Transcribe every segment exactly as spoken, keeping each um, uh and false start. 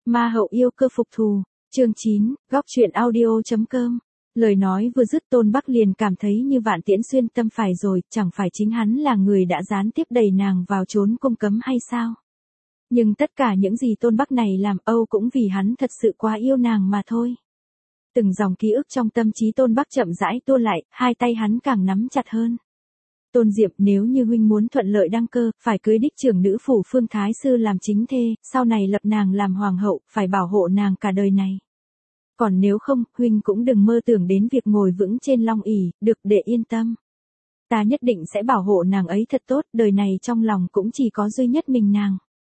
Ma hậu yêu cơ phục thù, chương chín, góc truyện audio.com. Lời nói vừa dứt Tôn Bắc liền cảm thấy như vạn tiễn xuyên tâm phải rồi, chẳng phải chính hắn là người đã gián tiếp đẩy nàng vào chốn cung cấm hay sao? Nhưng tất cả những gì Tôn Bắc này làm Âu cũng vì hắn thật sự quá yêu nàng mà thôi. Từng dòng ký ức trong tâm trí Tôn Bắc chậm rãi tua lại, hai tay hắn càng nắm chặt hơn. Tôn Diệp, nếu như huynh muốn thuận lợi đăng cơ, phải cưới đích trưởng nữ phủ Phương Thái Sư làm chính thê, sau này lập nàng làm hoàng hậu, phải bảo hộ nàng cả đời này. Còn nếu không, huynh cũng đừng mơ tưởng đến việc ngồi vững trên long ỷ, được để yên tâm. Ta nhất định sẽ bảo hộ nàng ấy thật tốt, đời này trong lòng cũng chỉ có duy nhất mình nàng.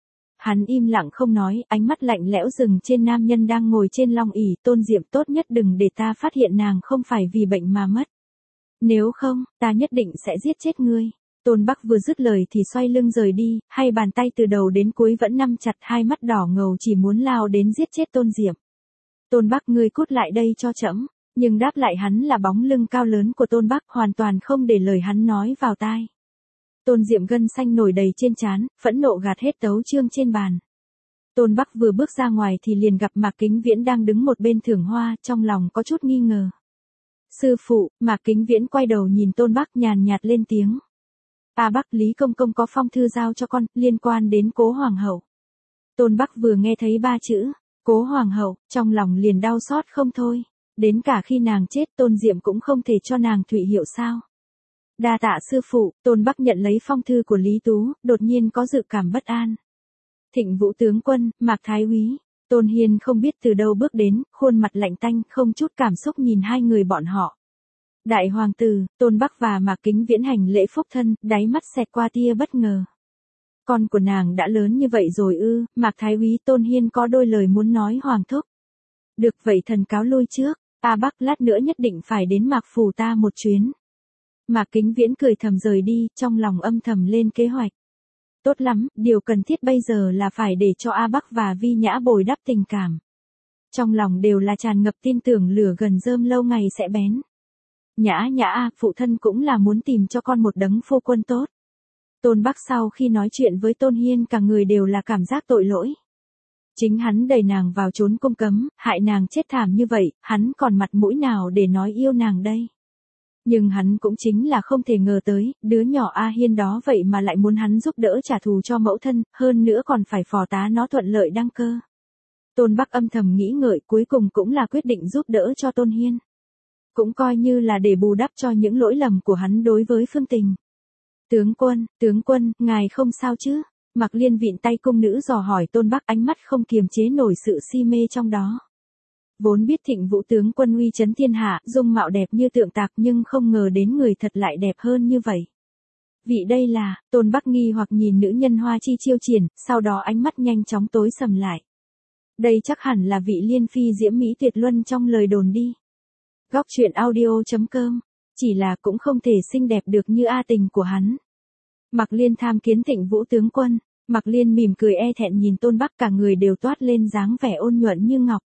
Hắn im lặng không nói, ánh mắt lạnh lẽo dừng trên nam nhân đang ngồi trên long ỷ. Tôn Diệp, tốt nhất đừng để ta phát hiện nàng không phải vì bệnh mà mất. Nếu không, ta nhất định sẽ giết chết ngươi. Tôn Bắc vừa dứt lời thì xoay lưng rời đi, hai bàn tay từ đầu đến cuối vẫn nắm chặt, hai mắt đỏ ngầu chỉ muốn lao đến giết chết Tôn Diệp. Tôn Bắc, ngươi cút lại đây cho trẫm. Nhưng đáp lại hắn là bóng lưng cao lớn của Tôn Bắc, hoàn toàn không để lời hắn nói vào tai. Tôn Diệm gân xanh nổi đầy trên trán, phẫn nộ gạt hết tấu chương trên bàn. Tôn Bắc vừa bước ra ngoài thì liền gặp Mạc Kính Viễn đang đứng một bên thưởng hoa, trong lòng có chút nghi ngờ. Sư phụ, Mạc Kính Viễn quay đầu nhìn Tôn Bắc nhàn nhạt lên tiếng. A Bắc, Lý Công Công có phong thư giao cho con, liên quan đến Cố Hoàng hậu. Tôn Bắc vừa nghe thấy ba chữ, Cố Hoàng hậu, trong lòng liền đau xót không thôi. Đến cả khi nàng chết Tôn Diệm cũng không thể cho nàng thụy hiệu sao. Đa tạ sư phụ. Tôn Bắc nhận lấy phong thư của Lý Tú, đột nhiên có dự cảm bất an. Thịnh Vũ tướng quân, Mạc Thái úy. Tôn Hiên không biết từ đâu bước đến, khuôn mặt lạnh tanh, không chút cảm xúc nhìn hai người bọn họ. Đại hoàng tử, Tôn Bắc và Mạc Kính Viễn hành lễ phúc thân, đáy mắt xẹt qua tia bất ngờ. Con của nàng đã lớn như vậy rồi ư? Mạc Thái úy. Tôn Hiên có đôi lời muốn nói hoàng thúc. Được vậy thần cáo lui trước, A Bắc lát nữa nhất định phải đến Mạc phủ ta một chuyến. Mạc Kính Viễn cười thầm rời đi, trong lòng âm thầm lên kế hoạch. Tốt lắm, điều cần thiết bây giờ là phải để cho A Bắc và Vi Nhã bồi đắp tình cảm. Trong lòng đều là tràn ngập tin tưởng lửa gần rơm lâu ngày sẽ bén. Nhã Nhã a, phụ thân cũng là muốn tìm cho con một đấng phu quân tốt. Tôn Bắc sau khi nói chuyện với Tôn Hiên cả người đều là cảm giác tội lỗi. Chính hắn đẩy nàng vào chốn cung cấm, hại nàng chết thảm như vậy, hắn còn mặt mũi nào để nói yêu nàng đây. Nhưng hắn cũng chính là không thể ngờ tới, đứa nhỏ A Hiên đó vậy mà lại muốn hắn giúp đỡ trả thù cho mẫu thân, hơn nữa còn phải phò tá nó thuận lợi đăng cơ. Tôn Bắc âm thầm nghĩ ngợi, cuối cùng cũng là quyết định giúp đỡ cho Tôn Hiên. Cũng coi như là để bù đắp cho những lỗi lầm của hắn đối với Phương Tình. Tướng quân, tướng quân, ngài không sao chứ? Mạc Liên vịn tay cung nữ dò hỏi Tôn Bắc, ánh mắt không kiềm chế nổi sự si mê trong đó. Vốn biết Thịnh Vũ tướng quân uy chấn thiên hạ, dung mạo đẹp như tượng tạc, nhưng không ngờ đến người thật lại đẹp hơn như vậy. Vị đây là, Tôn Bắc nghi hoặc nhìn nữ nhân hoa chi chiêu triển, sau đó ánh mắt nhanh chóng tối sầm lại. Đây chắc hẳn là vị liên phi diễm mỹ tuyệt luân trong lời đồn đi. Góc truyện audio.com, chỉ là cũng không thể xinh đẹp được như A Tình của hắn. Mạc Liên tham kiến Thịnh Vũ tướng quân. Mạc Liên mỉm cười e thẹn nhìn Tôn Bắc, cả người đều toát lên dáng vẻ ôn nhuận như ngọc.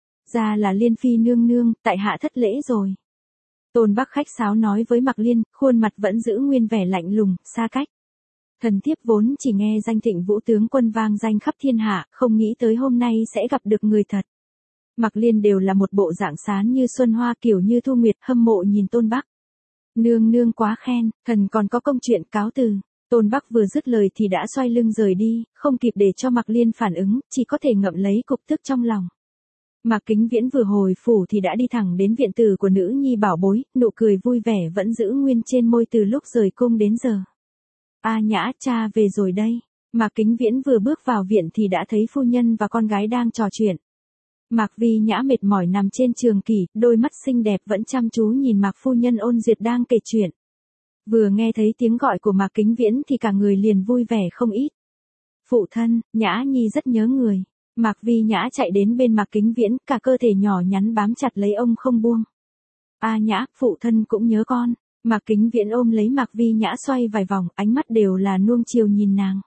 Ra là Liên phi nương nương, tại hạ thất lễ rồi. Tôn Bắc khách sáo nói với Mạc Liên, khuôn mặt vẫn giữ nguyên vẻ lạnh lùng, xa cách. Thần thiếp vốn chỉ nghe danh Thịnh Vũ tướng quân vang danh khắp thiên hạ, không nghĩ tới hôm nay sẽ gặp được người thật. Mạc Liên đều là một bộ dạng sán như xuân hoa, kiểu như thu nguyệt, hâm mộ nhìn Tôn Bắc. Nương nương quá khen, thần còn có công chuyện cáo từ. Tôn Bắc vừa dứt lời thì đã xoay lưng rời đi, không kịp để cho Mạc Liên phản ứng, chỉ có thể ngậm lấy cục tức trong lòng. Mạc Kính Viễn vừa hồi phủ thì đã đi thẳng đến viện tử của nữ nhi bảo bối, nụ cười vui vẻ vẫn giữ nguyên trên môi từ lúc rời cung đến giờ. A Nhã, cha về rồi đây. Mạc Kính Viễn vừa bước vào viện thì đã thấy phu nhân và con gái đang trò chuyện. Mạc Vi Nhã mệt mỏi nằm trên trường kỷ, đôi mắt xinh đẹp vẫn chăm chú nhìn Mạc phu nhân ôn duyệt đang kể chuyện. Vừa nghe thấy tiếng gọi của Mạc Kính Viễn thì cả người liền vui vẻ không ít. Phụ thân, Nhã Nhi rất nhớ người. Mạc Vi Nhã chạy đến bên Mạc Kính Viễn, cả cơ thể nhỏ nhắn bám chặt lấy ông không buông. A Nhã, phụ thân cũng nhớ con. Mạc Kính Viễn ôm lấy Mạc Vi Nhã xoay vài vòng, ánh mắt đều là nuông chiều nhìn nàng.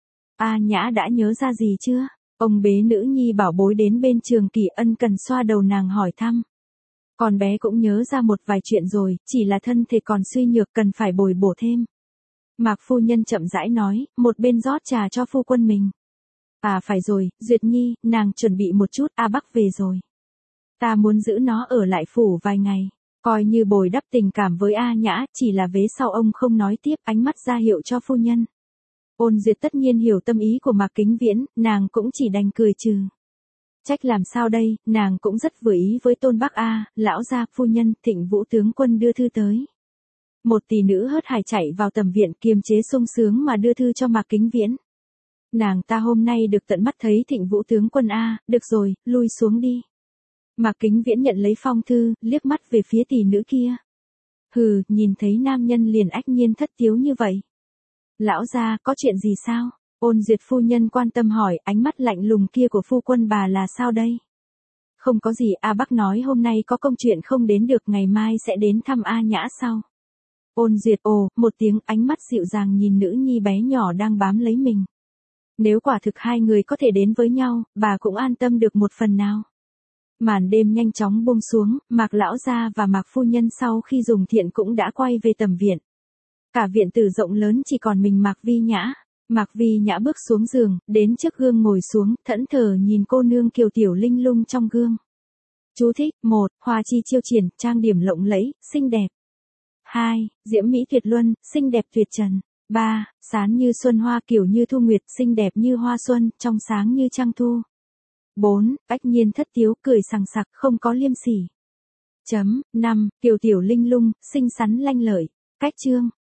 A Nhã đã nhớ ra gì chưa? Ông bế nữ nhi bảo bối đến bên trường kỷ, ân cần xoa đầu nàng hỏi thăm. Con bé cũng nhớ ra một vài chuyện rồi, chỉ là thân thể còn suy nhược, cần phải bồi bổ thêm. Mạc phu nhân chậm rãi nói, một bên rót trà cho phu quân mình. À phải rồi, Duyệt Nhi, nàng chuẩn bị một chút, A Bắc về rồi. Ta muốn giữ nó ở lại phủ vài ngày, coi như bồi đắp tình cảm với A Nhã, chỉ là vế sau ông không nói tiếp, ánh mắt ra hiệu cho phu nhân. Ôn Duyệt tất nhiên hiểu tâm ý của Mạc Kính Viễn, nàng cũng chỉ đành cười trừ. Trách làm sao đây, nàng cũng rất vừa ý với Tôn Bắc A, lão gia, phu nhân, Thịnh Vũ tướng quân đưa thư tới. Một tỷ nữ hớt hải chạy vào tầm viện kiềm chế sung sướng mà đưa thư cho Mạc Kính Viễn. Nàng ta hôm nay được tận mắt thấy Thịnh Vũ tướng quân A, được rồi, lui xuống đi. Mạc Kính Viễn nhận lấy phong thư, liếc mắt về phía tỷ nữ kia. Hừ, nhìn thấy nam nhân liền ách nhiên thất tiếu như vậy. Lão gia, có chuyện gì sao? Ôn Duyệt phu nhân quan tâm hỏi, ánh mắt lạnh lùng kia của phu quân bà là sao đây? Không có gì, A Bắc nói hôm nay có công chuyện không đến được, ngày mai sẽ đến thăm A Nhã sau. Ôn Duyệt ồ, một tiếng, ánh mắt dịu dàng nhìn nữ nhi bé nhỏ đang bám lấy mình. Nếu quả thực hai người có thể đến với nhau, bà cũng an tâm được một phần nào. Màn đêm nhanh chóng buông xuống, Mạc lão gia và Mạc phu nhân sau khi dùng thiện cũng đã quay về tầm viện. Cả viện tử rộng lớn chỉ còn mình Mạc Vi Nhã. Mạc Vi Nhã bước xuống giường, đến trước gương ngồi xuống, thẫn thờ nhìn cô nương kiều tiểu linh lung trong gương. Chú thích, một, hoa chi chiêu triển, trang điểm lộng lẫy, xinh đẹp. hai, diễm mỹ tuyệt luân, xinh đẹp tuyệt trần. ba, sán như xuân hoa kiểu như thu nguyệt, xinh đẹp như hoa xuân, trong sáng như trăng thu. bốn, ách nhiên thất tiếu, cười sằng sặc, không có liêm sỉ. Chấm, năm, kiều tiểu linh lung, xinh xắn lanh lợi. Cách chương